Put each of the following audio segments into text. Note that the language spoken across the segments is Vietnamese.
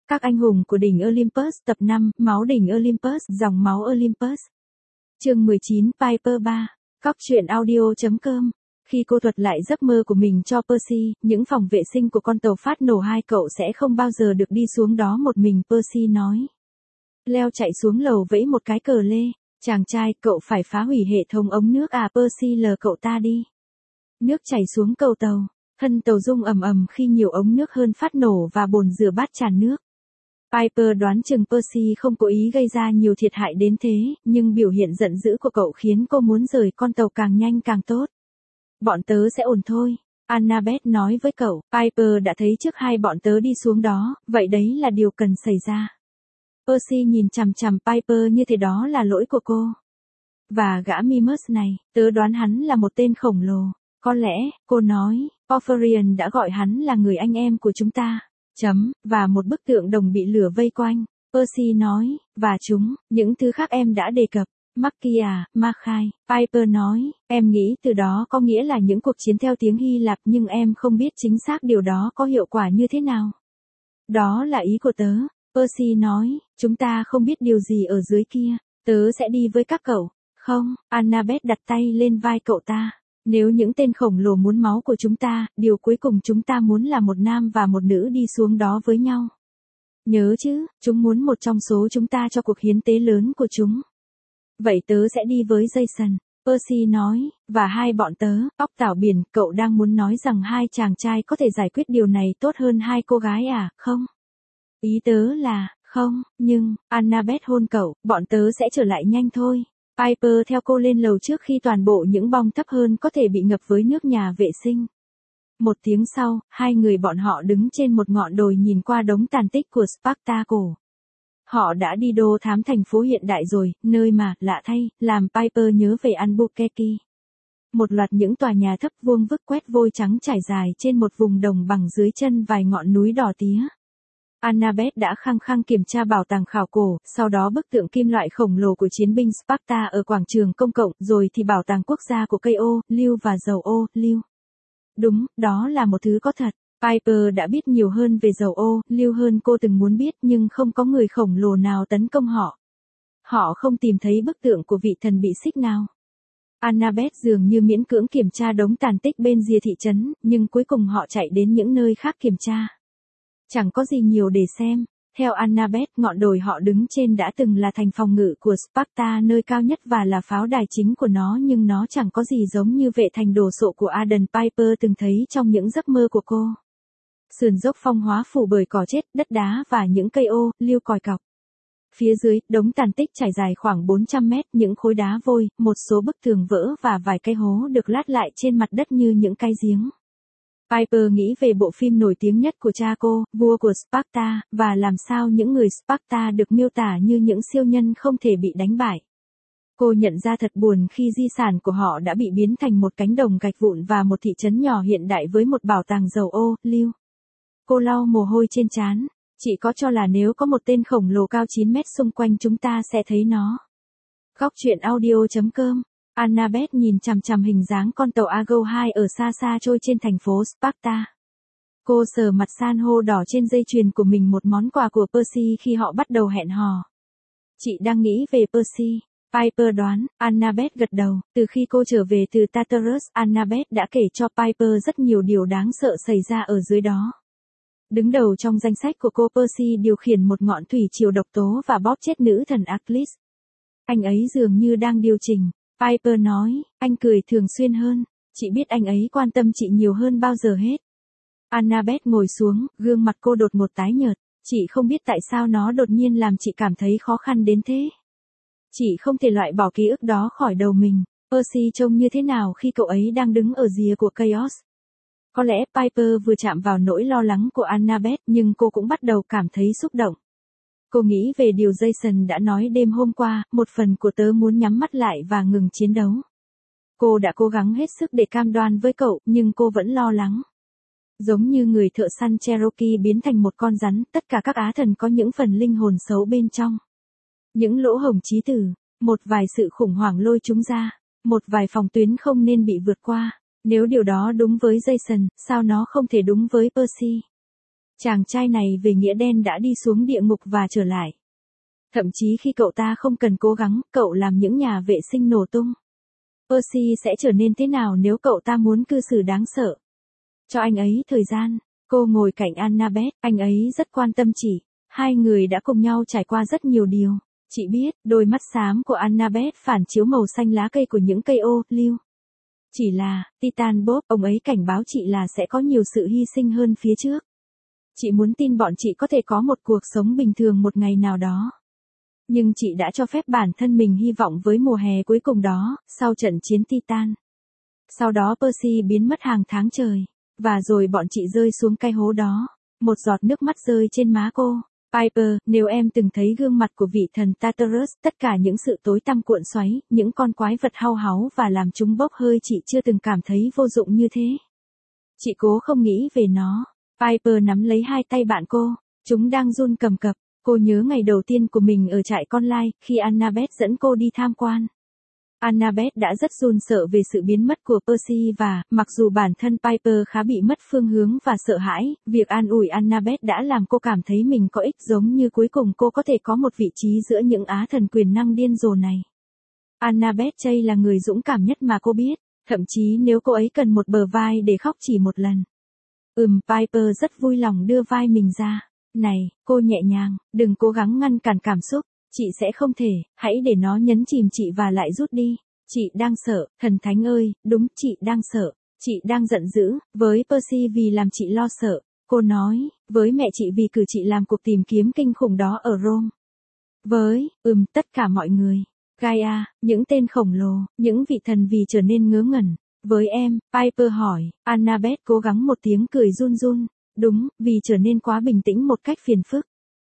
Các anh hùng của đỉnh Olympus tập 5, máu đỉnh Olympus, dòng máu Olympus. Chương 19, Piper 3. Cóc truyện audio.com. Khi cô thuật lại giấc mơ của mình cho Percy, những phòng vệ sinh của con tàu phát nổ 2 cậu sẽ không bao giờ được đi xuống đó một mình, Percy nói. Leo chạy xuống lầu vẫy một cái cờ lê. Chàng trai, cậu phải phá hủy hệ thống ống nước à? Percy lờ cậu ta đi. Nước chảy xuống cầu tàu. Thân tàu rung ầm ầm khi nhiều ống nước hơn phát nổ và bồn rửa bát tràn nước. Piper đoán chừng Percy không cố ý gây ra nhiều thiệt hại đến thế, nhưng biểu hiện giận dữ của cậu khiến cô muốn rời con tàu càng nhanh càng tốt. Bọn tớ sẽ ổn thôi, Annabeth nói với cậu. Piper đã thấy trước hai bọn tớ đi xuống đó, vậy đấy là điều cần xảy ra. Percy nhìn chằm chằm Piper như thế đó là lỗi của cô. Và gã Mimus này, tớ đoán hắn là một tên khổng lồ. Có lẽ, cô nói, Porphyrion đã gọi hắn là người anh em của chúng ta. Và một bức tượng đồng bị lửa vây quanh. Percy nói, và những thứ khác em đã đề cập. Makai, Piper nói, em nghĩ từ đó có nghĩa là những cuộc chiến theo tiếng Hy Lạp nhưng em không biết chính xác điều đó có hiệu quả như thế nào. Đó là ý của tớ. Percy nói, chúng ta không biết điều gì ở dưới kia. Tớ sẽ đi với các cậu. Không, Annabeth đặt tay lên vai cậu ta. Nếu những tên khổng lồ muốn máu của chúng ta, điều cuối cùng chúng ta muốn là một nam và một nữ đi xuống đó với nhau. Nhớ chứ, chúng muốn một trong số chúng ta cho cuộc hiến tế lớn của chúng. Vậy tớ sẽ đi với Jason, Percy nói, và hai bọn tớ, óc tảo biển, cậu đang muốn nói rằng hai chàng trai có thể giải quyết điều này tốt hơn hai cô gái à, không? Ý tớ là, không, nhưng, Annabeth hôn cậu, bọn tớ sẽ trở lại nhanh thôi. Piper theo cô lên lầu trước khi toàn bộ những bong thấp hơn có thể bị ngập với nước nhà vệ sinh. Một tiếng sau, hai người bọn họ đứng trên một ngọn đồi nhìn qua đống tàn tích của Sparta cổ. Họ đã đi đô thám thành phố hiện đại rồi, nơi mà, lạ thay, làm Piper nhớ về Albuquerque. Một loạt những tòa nhà thấp vuông vức quét vôi trắng trải dài trên một vùng đồng bằng dưới chân vài ngọn núi đỏ tía. Annabeth đã khăng khăng kiểm tra bảo tàng khảo cổ, sau đó bức tượng kim loại khổng lồ của chiến binh Sparta ở quảng trường công cộng, rồi thì bảo tàng quốc gia của cây ô, liu và dầu ô, liu. Đúng, đó là một thứ có thật. Piper đã biết nhiều hơn về dầu ô, liu hơn cô từng muốn biết nhưng không có người khổng lồ nào tấn công họ. Họ không tìm thấy bức tượng của vị thần bị xích nào. Annabeth dường như miễn cưỡng kiểm tra đống tàn tích bên rìa thị trấn, nhưng cuối cùng họ chạy đến những nơi khác kiểm tra. Chẳng có gì nhiều để xem. Theo Annabeth, ngọn đồi họ đứng trên đã từng là thành phòng ngự của Sparta nơi cao nhất và là pháo đài chính của nó, nhưng nó chẳng có gì giống như vệ thành đồ sộ của Aden Piper từng thấy trong những giấc mơ của cô. Sườn dốc phong hóa phủ bởi cỏ chết, đất đá và những cây ô, liu còi cọc. Phía dưới, đống tàn tích trải dài khoảng 400 mét, những khối đá vôi, một số bức tường vỡ và vài cái hố được lát lại trên mặt đất như những cái giếng. Piper nghĩ về bộ phim nổi tiếng nhất của cha cô, Vua của Sparta, và làm sao những người Sparta được miêu tả như những siêu nhân không thể bị đánh bại. Cô nhận ra thật buồn khi di sản của họ đã bị biến thành một cánh đồng gạch vụn và một thị trấn nhỏ hiện đại với một bảo tàng dầu ô, liu. Cô lau mồ hôi trên trán. Chị có cho là nếu có một tên khổng lồ cao 9 mét xung quanh chúng ta sẽ thấy nó. Góc truyện audio.com. Annabeth nhìn chằm chằm hình dáng con tàu Argo 2 ở xa xa trôi trên thành phố Sparta. Cô sờ mặt san hô đỏ trên dây chuyền của mình, một món quà của Percy khi họ bắt đầu hẹn hò. Chị đang nghĩ về Percy. Piper đoán, Annabeth gật đầu. Từ khi cô trở về từ Tartarus, Annabeth đã kể cho Piper rất nhiều điều đáng sợ xảy ra ở dưới đó. Đứng đầu trong danh sách của cô, Percy điều khiển một ngọn thủy triều độc tố và bóp chết nữ thần Achilles. Anh ấy dường như đang điều chỉnh. Piper nói, anh cười thường xuyên hơn. Chị biết anh ấy quan tâm chị nhiều hơn bao giờ hết. Annabeth ngồi xuống, gương mặt cô đột ngột tái nhợt. Chị không biết tại sao nó đột nhiên làm chị cảm thấy khó khăn đến thế. Chị không thể loại bỏ ký ức đó khỏi đầu mình. Percy trông như thế nào khi cậu ấy đang đứng ở rìa của Chaos? Có lẽ Piper vừa chạm vào nỗi lo lắng của Annabeth, nhưng cô cũng bắt đầu cảm thấy xúc động. Cô nghĩ về điều Jason đã nói đêm hôm qua, một phần của tớ muốn nhắm mắt lại và ngừng chiến đấu. Cô đã cố gắng hết sức để cam đoan với cậu, nhưng cô vẫn lo lắng. Giống như người thợ săn Cherokee biến thành một con rắn, tất cả các á thần có những phần linh hồn xấu bên trong. Những lỗ hổng trí tử, một vài sự khủng hoảng lôi chúng ra, một vài phòng tuyến không nên bị vượt qua. Nếu điều đó đúng với Jason, sao nó không thể đúng với Percy? Chàng trai này về nghĩa đen đã đi xuống địa ngục và trở lại. Thậm chí khi cậu ta không cần cố gắng, cậu làm những nhà vệ sinh nổ tung. Percy sẽ trở nên thế nào nếu cậu ta muốn cư xử đáng sợ? Cho anh ấy thời gian. Cô ngồi cạnh Annabeth, anh ấy rất quan tâm chị. Hai người đã cùng nhau trải qua rất nhiều điều. Chị biết, đôi mắt xám của Annabeth phản chiếu màu xanh lá cây của những cây ô liu. Chỉ là, Titan Bob, ông ấy cảnh báo chị là sẽ có nhiều sự hy sinh hơn phía trước. Chị muốn tin bọn chị có thể có một cuộc sống bình thường một ngày nào đó. Nhưng chị đã cho phép bản thân mình hy vọng với mùa hè cuối cùng đó, sau trận chiến Titan. Sau đó Percy biến mất hàng tháng trời. Và rồi bọn chị rơi xuống cái hố đó. Một giọt nước mắt rơi trên má cô. Piper, nếu em từng thấy gương mặt của vị thần Tartarus, tất cả những sự tối tăm cuộn xoáy, những con quái vật hau háu và làm chúng bốc hơi, chị chưa từng cảm thấy vô dụng như thế. Chị cố không nghĩ về nó. Piper nắm lấy hai tay bạn cô. Chúng đang run cầm cập. Cô nhớ ngày đầu tiên của mình ở trại con lai, khi Annabeth dẫn cô đi tham quan. Annabeth đã rất run sợ về sự biến mất của Percy và, mặc dù bản thân Piper khá bị mất phương hướng và sợ hãi, việc an ủi Annabeth đã làm cô cảm thấy mình có ích, giống như cuối cùng cô có thể có một vị trí giữa những á thần quyền năng điên rồ này. Annabeth Chey là người dũng cảm nhất mà cô biết, thậm chí nếu cô ấy cần một bờ vai để khóc chỉ một lần. Piper rất vui lòng đưa vai mình ra. Này, cô nhẹ nhàng, đừng cố gắng ngăn cản cảm xúc. Chị sẽ không thể, hãy để nó nhấn chìm chị và lại rút đi. Chị đang sợ, thần thánh ơi, đúng, chị đang sợ. Chị đang giận dữ, với Percy vì làm chị lo sợ. Cô nói, với mẹ chị vì cử chị làm cuộc tìm kiếm kinh khủng đó ở Rome. Với, tất cả mọi người. Gaia, những tên khổng lồ, những vị thần vì trở nên ngớ ngẩn. Với em, Piper hỏi, Annabeth cố gắng một tiếng cười run run. Đúng, vì trở nên quá bình tĩnh một cách phiền phức.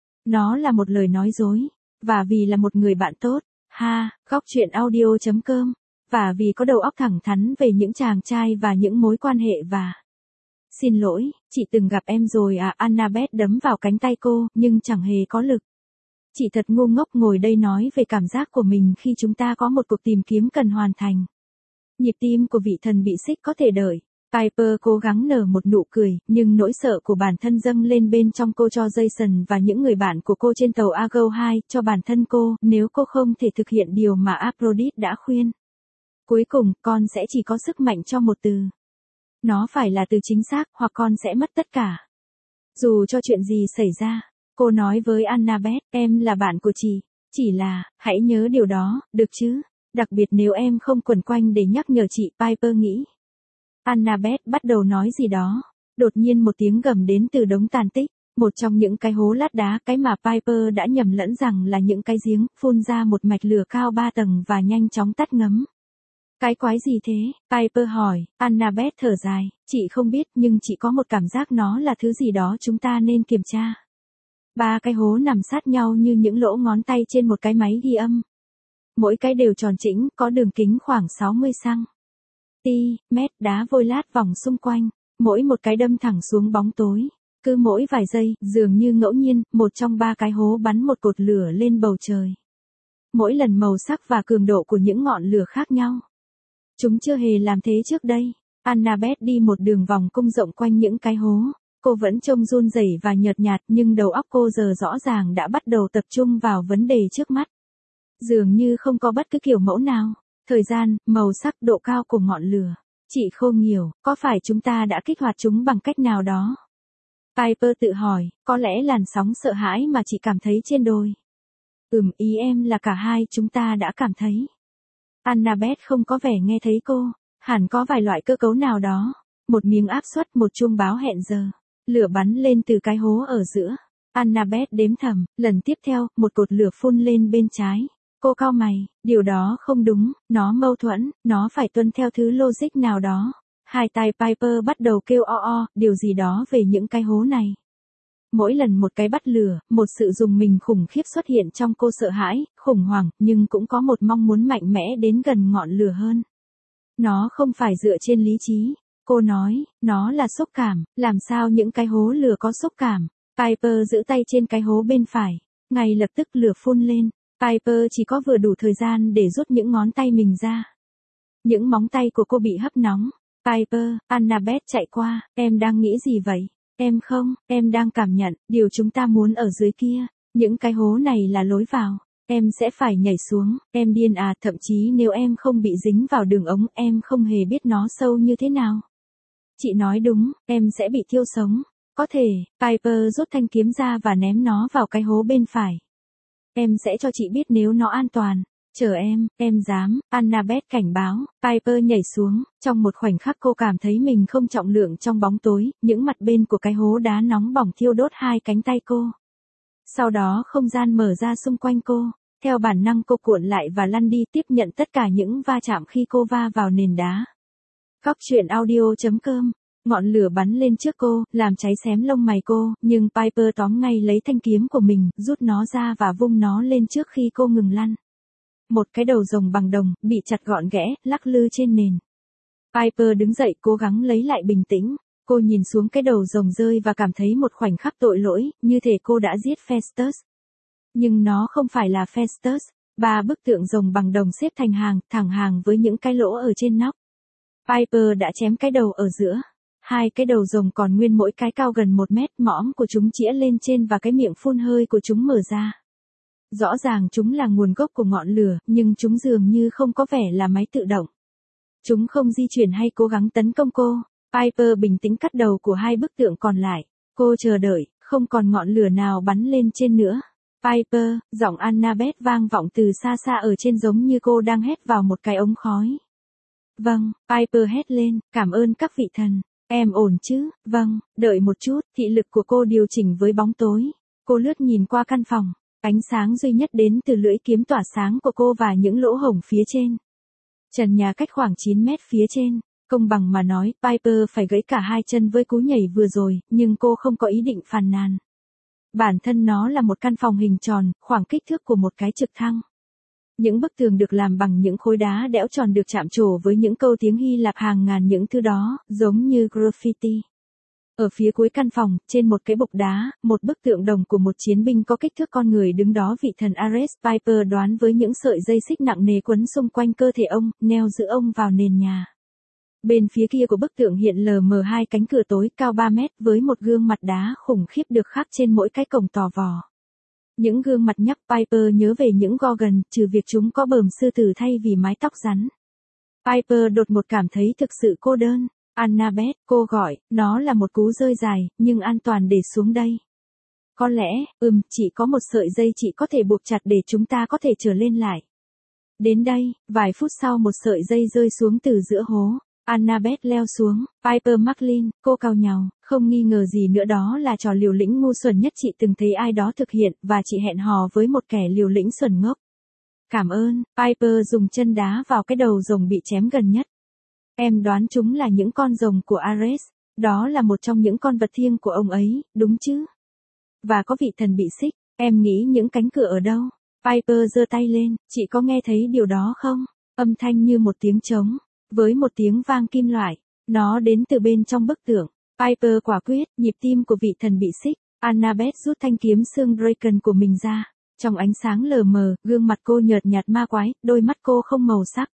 Nó là một lời nói dối. Và vì là một người bạn tốt, góc truyện audio.com, và vì có đầu óc thẳng thắn về những chàng trai và những mối quan hệ và... Xin lỗi, chị từng gặp em rồi à? Annabeth đấm vào cánh tay cô, nhưng chẳng hề có lực. Chị thật ngu ngốc ngồi đây nói về cảm giác của mình khi chúng ta có một cuộc tìm kiếm cần hoàn thành. Nhịp tim của vị thần bị xích có thể đợi. Piper cố gắng nở một nụ cười, nhưng nỗi sợ của bản thân dâng lên bên trong cô cho Jason và những người bạn của cô trên tàu Argo 2, cho bản thân cô, nếu cô không thể thực hiện điều mà Aphrodite đã khuyên. Cuối cùng, con sẽ chỉ có sức mạnh cho một từ. Nó phải là từ chính xác, hoặc con sẽ mất tất cả. Dù cho chuyện gì xảy ra, cô nói với Annabeth, em là bạn của chị. Chỉ là, hãy nhớ điều đó, được chứ? Đặc biệt nếu em không quẩn quanh để nhắc nhở chị, Piper nghĩ. Annabeth bắt đầu nói gì đó. Đột nhiên một tiếng gầm đến từ đống tàn tích. Một trong những cái hố lát đá, cái mà Piper đã nhầm lẫn rằng là những cái giếng, phun ra một mạch lửa cao 3 tầng và nhanh chóng tắt ngấm. Cái quái gì thế? Piper hỏi. Annabeth thở dài. Chị không biết, nhưng chị có một cảm giác nó là thứ gì đó chúng ta nên kiểm tra. 3 cái hố nằm sát nhau như những lỗ ngón tay trên một cái máy ghi âm. Mỗi cái đều tròn chỉnh, có đường kính khoảng 60 mét, đá vôi lát vòng xung quanh, mỗi một cái đâm thẳng xuống bóng tối. Cứ mỗi vài giây, dường như ngẫu nhiên, một trong 3 cái hố bắn một cột lửa lên bầu trời. Mỗi lần màu sắc và cường độ của những ngọn lửa khác nhau. Chúng chưa hề làm thế trước đây. Annabeth đi một đường vòng cung rộng quanh những cái hố. Cô vẫn trông run rẩy và nhợt nhạt, nhưng đầu óc cô giờ rõ ràng đã bắt đầu tập trung vào vấn đề trước mắt. Dường như không có bất cứ kiểu mẫu nào. Thời gian, màu sắc, độ cao của ngọn lửa. Chị không hiểu, có phải chúng ta đã kích hoạt chúng bằng cách nào đó? Piper tự hỏi, có lẽ làn sóng sợ hãi mà chị cảm thấy trên đồi. Ý em là cả hai chúng ta đã cảm thấy. Annabeth không có vẻ nghe thấy cô. Hẳn có vài loại cơ cấu nào đó. Một miếng áp suất, một chuông báo hẹn giờ. Lửa bắn lên từ cái hố ở giữa. Annabeth đếm thầm, lần tiếp theo, một cột lửa phun lên bên trái. Cô cau mày, điều đó không đúng, nó mâu thuẫn, nó phải tuân theo thứ logic nào đó. Hai tay Piper bắt đầu kêu điều gì đó về những cái hố này. Mỗi lần một cái bắt lửa, một sự rùng mình khủng khiếp xuất hiện trong cô, sợ hãi, khủng hoảng, nhưng cũng có một mong muốn mạnh mẽ đến gần ngọn lửa hơn. Nó không phải dựa trên lý trí. Cô nói, nó là xúc cảm, làm sao những cái hố lửa có xúc cảm. Piper giữ tay trên cái hố bên phải. Ngay lập tức lửa phun lên. Piper chỉ có vừa đủ thời gian để rút những ngón tay mình ra. Những móng tay của cô bị hấp nóng. Piper, Annabeth chạy qua, em đang nghĩ gì vậy? Em không, em đang cảm nhận, điều chúng ta muốn ở dưới kia. Những cái hố này là lối vào. Em sẽ phải nhảy xuống, em điên à, thậm chí nếu em không bị dính vào đường ống, em không hề biết nó sâu như thế nào. Chị nói đúng, em sẽ bị thiêu sống. Có thể, Piper rút thanh kiếm ra và ném nó vào cái hố bên phải. Em sẽ cho chị biết nếu nó an toàn. Chờ em dám, Annabeth cảnh báo. Piper nhảy xuống, trong một khoảnh khắc cô cảm thấy mình không trọng lượng trong bóng tối, những mặt bên của cái hố đá nóng bỏng thiêu đốt hai cánh tay cô. Sau đó không gian mở ra xung quanh cô, theo bản năng cô cuộn lại và lăn đi tiếp nhận tất cả những va chạm khi cô va vào nền đá. Góc truyện audio.com. Ngọn lửa bắn lên trước cô, làm cháy xém lông mày cô, nhưng Piper tóm ngay lấy thanh kiếm của mình, rút nó ra và vung nó lên trước khi cô ngừng lăn. Một cái đầu rồng bằng đồng, bị chặt gọn ghẽ, lắc lư trên nền. Piper đứng dậy cố gắng lấy lại bình tĩnh. Cô nhìn xuống cái đầu rồng rơi và cảm thấy một khoảnh khắc tội lỗi, như thể cô đã giết Festus. Nhưng nó không phải là Festus. 3 bức tượng rồng bằng đồng xếp thành hàng, thẳng hàng với những cái lỗ ở trên nóc. Piper đã chém cái đầu ở giữa. 2 cái đầu rồng còn nguyên mỗi cái cao gần 1 mét, mõm của chúng chĩa lên trên và cái miệng phun hơi của chúng mở ra. Rõ ràng chúng là nguồn gốc của ngọn lửa, nhưng chúng dường như không có vẻ là máy tự động. Chúng không di chuyển hay cố gắng tấn công cô. Piper bình tĩnh cắt đầu của 2 bức tượng còn lại. Cô chờ đợi, không còn ngọn lửa nào bắn lên trên nữa. Piper, giọng Annabeth vang vọng từ xa xa ở trên giống như cô đang hét vào một cái ống khói. Vâng, Piper hét lên, cảm ơn các vị thần. Em ổn chứ? Vâng, đợi một chút, thị lực của cô điều chỉnh với bóng tối. Cô lướt nhìn qua căn phòng. Ánh sáng duy nhất đến từ lưỡi kiếm tỏa sáng của cô và những lỗ hổng phía trên. Trần nhà cách khoảng 9 mét phía trên. Công bằng mà nói, Piper phải gãy cả 2 chân với cú nhảy vừa rồi, nhưng cô không có ý định phàn nàn. Bản thân nó là một căn phòng hình tròn, khoảng kích thước của một cái trực thăng. Những bức tường được làm bằng những khối đá đẽo tròn được chạm trổ với những câu tiếng Hy Lạp hàng ngàn những thứ đó, giống như graffiti. Ở phía cuối căn phòng, trên một cái bục đá, một bức tượng đồng của một chiến binh có kích thước con người đứng đó vị thần Ares. Piper đoán với những sợi dây xích nặng nề quấn xung quanh cơ thể ông, neo giữ ông vào nền nhà. Bên phía kia của bức tượng hiện lờ mờ 2 cánh cửa tối cao 3 mét với một gương mặt đá khủng khiếp được khắc trên mỗi cái cổng tò vò. Những gương mặt nhắc Piper nhớ về những Gorgon, trừ việc chúng có bờm sư tử thay vì mái tóc rắn. Piper đột ngột cảm thấy thực sự cô đơn. Annabeth, cô gọi, nó là một cú rơi dài, nhưng an toàn để xuống đây. Có lẽ, chỉ có một sợi dây chị có thể buộc chặt để chúng ta có thể trở lên lại. Đến đây, vài phút sau một sợi dây rơi xuống từ giữa hố. Annabeth leo xuống, Piper Macklin, cô cau nhàu, không nghi ngờ gì nữa đó là trò liều lĩnh ngu xuẩn nhất chị từng thấy ai đó thực hiện, và chị hẹn hò với một kẻ liều lĩnh xuẩn ngốc. Cảm ơn, Piper dùng chân đá vào cái đầu rồng bị chém gần nhất. Em đoán chúng là những con rồng của Ares, đó là một trong những con vật thiêng của ông ấy, đúng chứ? Và có vị thần bị xích, em nghĩ những cánh cửa ở đâu? Piper giơ tay lên, chị có nghe thấy điều đó không? Âm thanh như một tiếng trống, với một tiếng vang kim loại, nó đến từ bên trong bức tượng. Piper quả quyết, nhịp tim của vị thần bị xích. Annabeth rút thanh kiếm xương Draken của mình ra. Trong ánh sáng lờ mờ, gương mặt cô nhợt nhạt ma quái, đôi mắt cô không màu sắc.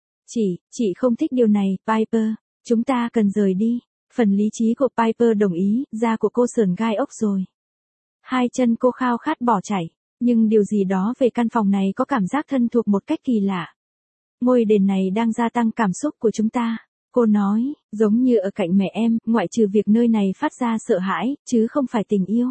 Chị không thích điều này, Piper. Chúng ta cần rời đi. Phần lý trí của Piper đồng ý, da của cô sởn gai ốc rồi. 2 chân cô khao khát bỏ chạy, nhưng điều gì đó về căn phòng này có cảm giác thân thuộc một cách kỳ lạ. Ngôi đền này đang gia tăng cảm xúc của chúng ta. Cô nói, giống như ở cạnh mẹ em, ngoại trừ việc nơi này phát ra sợ hãi, chứ không phải tình yêu.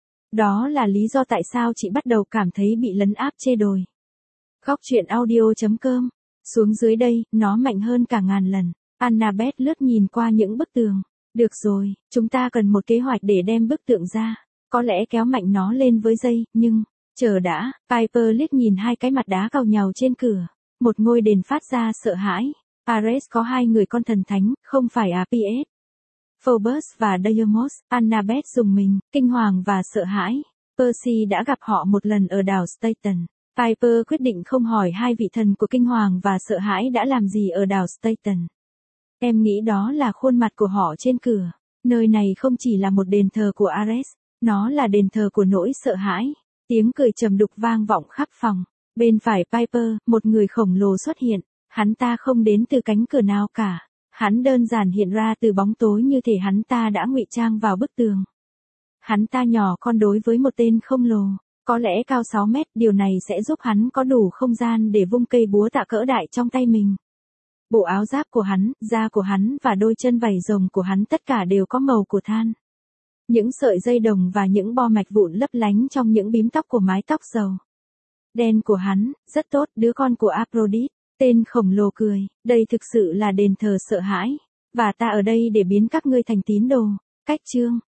Đó là lý do tại sao chị bắt đầu cảm thấy bị lấn áp chê đồi. Góc truyện audio.com. Xuống dưới đây, nó mạnh hơn cả ngàn lần. Annabeth lướt nhìn qua những bức tường. Được rồi, chúng ta cần một kế hoạch để đem bức tượng ra. Có lẽ kéo mạnh nó lên với dây, nhưng... Chờ đã, Piper liếc nhìn 2 cái mặt đá cau nhàu trên cửa. Một ngôi đền phát ra sợ hãi. Ares có 2 người con thần thánh, không phải Apis. Phobos và Deimos. Annabeth dùng mình, kinh hoàng và sợ hãi. Percy đã gặp họ một lần ở đảo Staten. Piper quyết định không hỏi 2 vị thần của kinh hoàng và sợ hãi đã làm gì ở đảo Staten. Em nghĩ đó là khuôn mặt của họ trên cửa. Nơi này không chỉ là một đền thờ của Ares, nó là đền thờ của nỗi sợ hãi. Tiếng cười trầm đục vang vọng khắp phòng. Bên phải Piper, một người khổng lồ xuất hiện. Hắn ta không đến từ cánh cửa nào cả. Hắn đơn giản hiện ra từ bóng tối như thể hắn ta đã ngụy trang vào bức tường. Hắn ta nhỏ con đối với một tên khổng lồ, có lẽ cao 6 mét, điều này sẽ giúp hắn có đủ không gian để vung cây búa tạ cỡ đại trong tay mình. Bộ áo giáp của hắn, da của hắn và đôi chân vảy rồng của hắn tất cả đều có màu của than. Những sợi dây đồng và những bo mạch vụn lấp lánh trong những bím tóc của mái tóc dầu đen của hắn, rất tốt, đứa con của Aphrodite. Tên khổng lồ cười, đây thực sự là đền thờ sợ hãi, và ta ở đây để biến các ngươi thành tín đồ. Cách chương